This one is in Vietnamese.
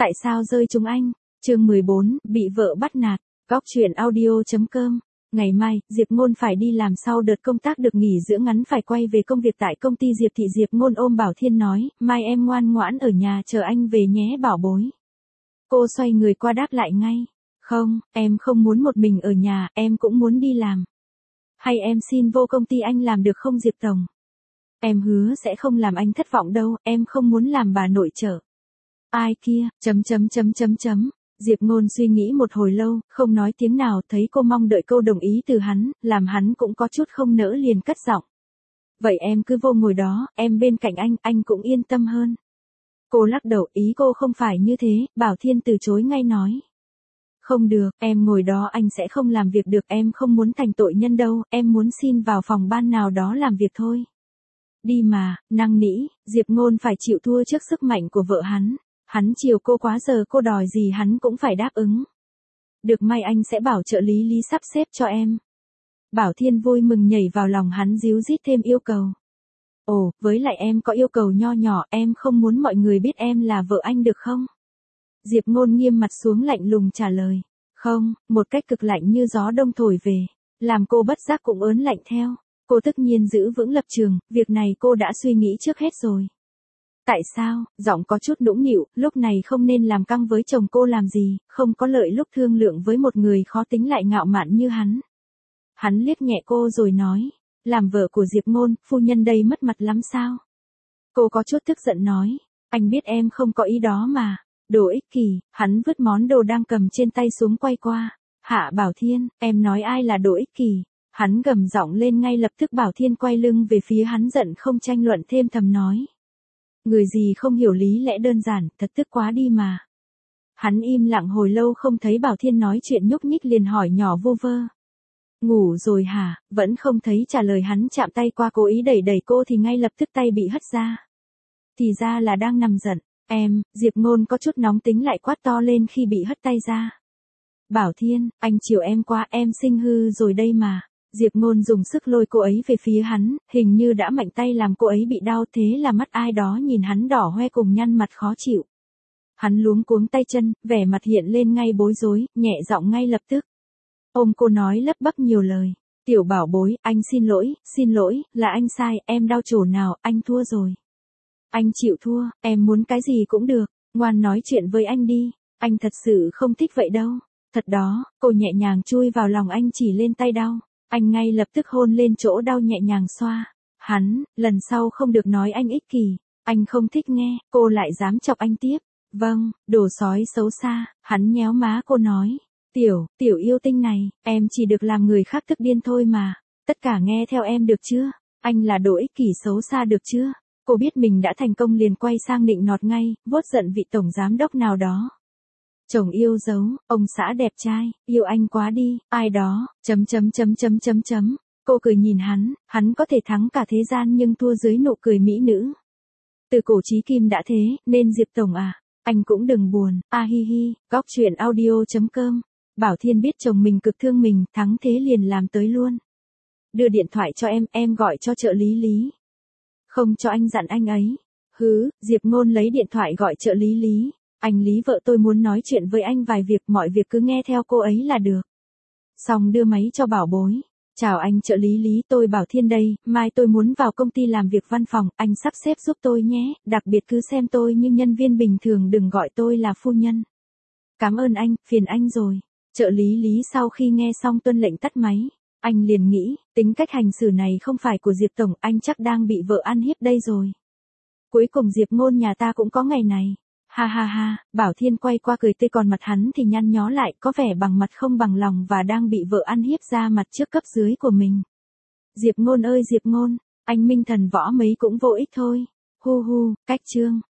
Tại sao rơi chúng anh? Chương 14, bị vợ bắt nạt. Góc truyện audio.com. Ngày mai, Diệp Ngôn phải đi làm, sau đợt công tác được nghỉ dưỡng ngắn phải quay về công việc tại công ty Diệp Thị. Diệp Ngôn ôm Bảo Thiên nói, mai em ngoan ngoãn ở nhà chờ anh về nhé bảo bối. Cô xoay người qua đáp lại ngay. Không, em không muốn một mình ở nhà, em cũng muốn đi làm. Hay em xin vô công ty anh làm được không Diệp Tổng? Em hứa sẽ không làm anh thất vọng đâu, em không muốn làm bà nội trợ. Ai kia, Diệp Ngôn suy nghĩ một hồi lâu, không nói tiếng nào, thấy cô mong đợi câu đồng ý từ hắn, làm hắn cũng có chút không nỡ liền cất giọng. Vậy em cứ vô ngồi đó, em bên cạnh anh cũng yên tâm hơn. Cô lắc đầu, ý cô không phải như thế. Bảo Thiên từ chối ngay nói. Không được, em ngồi đó anh sẽ không làm việc được, em không muốn thành tội nhân đâu, em muốn xin vào phòng ban nào đó làm việc thôi. Đi mà, năn nỉ. Diệp Ngôn phải chịu thua trước sức mạnh của vợ hắn. Hắn chiều cô quá, giờ cô đòi gì hắn cũng phải đáp ứng. Được, may anh sẽ bảo trợ lý Lý sắp xếp cho em. Bảo Thiên vui mừng nhảy vào lòng hắn, díu dít thêm yêu cầu. Ồ, với lại em có yêu cầu nho nhỏ, em không muốn mọi người biết em là vợ anh được không? Diệp Ngôn nghiêm mặt xuống lạnh lùng trả lời. Không, một cách cực lạnh như gió đông thổi về, làm cô bất giác cũng ớn lạnh theo. Cô tất nhiên giữ vững lập trường, việc này cô đã suy nghĩ trước hết rồi. Tại sao? Giọng có chút nũng nịu, lúc này không nên làm căng với chồng cô làm gì, không có lợi lúc thương lượng với một người khó tính lại ngạo mạn như hắn. Hắn liếc nhẹ cô rồi nói, làm vợ của Diệp Ngôn, phu nhân đây mất mặt lắm sao? Cô có chút tức giận nói, anh biết em không có ý đó mà. Đồ ích kỷ. Hắn vứt món đồ đang cầm trên tay xuống quay qua. Hạ Bảo Thiên, em nói ai là đồ ích kỷ? Hắn gầm giọng lên, ngay lập tức Bảo Thiên quay lưng về phía hắn, giận không tranh luận thêm, thầm nói. Người gì không hiểu lý lẽ đơn giản, thật tức quá đi mà. Hắn im lặng hồi lâu không thấy Bảo Thiên nói chuyện nhúc nhích, liền hỏi nhỏ vu vơ. Ngủ rồi hả? Vẫn không thấy trả lời. Hắn chạm tay qua, cố ý đẩy cô thì ngay lập tức tay bị hất ra. Thì ra là đang nằm giận. Em, Diệp Ngôn có chút nóng tính lại quát to lên khi bị hất tay ra. Bảo Thiên, anh chiều em quá, em sinh hư rồi đây mà. Diệp Ngôn dùng sức lôi cô ấy về phía hắn, hình như đã mạnh tay làm cô ấy bị đau, thế là mắt ai đó nhìn hắn đỏ hoe cùng nhăn mặt khó chịu. Hắn luống cuống tay chân, vẻ mặt hiện lên ngay bối rối, nhẹ giọng ngay lập tức. Ôm cô nói lắp bắp nhiều lời. Tiểu bảo bối, anh xin lỗi, là anh sai, em đau chỗ nào, anh thua rồi. Anh chịu thua, em muốn cái gì cũng được, ngoan nói chuyện với anh đi, anh thật sự không thích vậy đâu. Thật đó, cô nhẹ nhàng chui vào lòng anh, chỉ lên tay đau, anh ngay lập tức hôn lên chỗ đau nhẹ nhàng xoa. Hắn, lần sau không được nói anh ích kỷ, anh không thích nghe. Cô lại dám chọc anh tiếp. Vâng, đồ sói xấu xa. Hắn nhéo má cô nói, tiểu yêu tinh này, em chỉ được làm người khác tức điên thôi mà, tất cả nghe theo em được chưa? Anh là đồ ích kỷ xấu xa được chưa? Cô biết mình đã thành công liền quay sang nịnh nọt ngay, vuốt giận vị tổng giám đốc nào đó. Chồng yêu dấu, ông xã đẹp trai, yêu anh quá đi, ai đó, Cô cười nhìn hắn có thể thắng cả thế gian nhưng thua dưới nụ cười mỹ nữ. Từ cổ chí kim đã thế, nên Diệp Tổng à, anh cũng đừng buồn, hi hi. Góc truyện audio.com. Bảo Thiên biết chồng mình cực thương mình, thắng thế liền làm tới luôn. Đưa điện thoại cho em gọi cho trợ lý Lý. Không cho anh dặn anh ấy. Hứ, Diệp Ngôn lấy điện thoại gọi trợ lý Lý. Anh Lý, vợ tôi muốn nói chuyện với anh vài việc, mọi việc cứ nghe theo cô ấy là được. Xong đưa máy cho bảo bối. Chào anh trợ lý Lý, tôi Bảo Thiên đây, mai tôi muốn vào công ty làm việc văn phòng, anh sắp xếp giúp tôi nhé, đặc biệt cứ xem tôi như nhân viên bình thường, đừng gọi tôi là phu nhân. Cảm ơn anh, phiền anh rồi. Trợ lý Lý sau khi nghe xong tuân lệnh tắt máy. Anh liền nghĩ, tính cách hành xử này không phải của Diệp Tổng, anh chắc đang bị vợ ăn hiếp đây rồi. Cuối cùng Diệp Ngôn nhà ta cũng có ngày này. Ha ha ha. Bảo Thiên quay qua cười tươi, còn mặt hắn thì nhăn nhó lại, có vẻ bằng mặt không bằng lòng và đang bị vợ ăn hiếp ra mặt trước cấp dưới của mình. Diệp Ngôn ơi Diệp Ngôn, anh minh thần võ mấy cũng vô ích thôi. Hu hu, cách chương.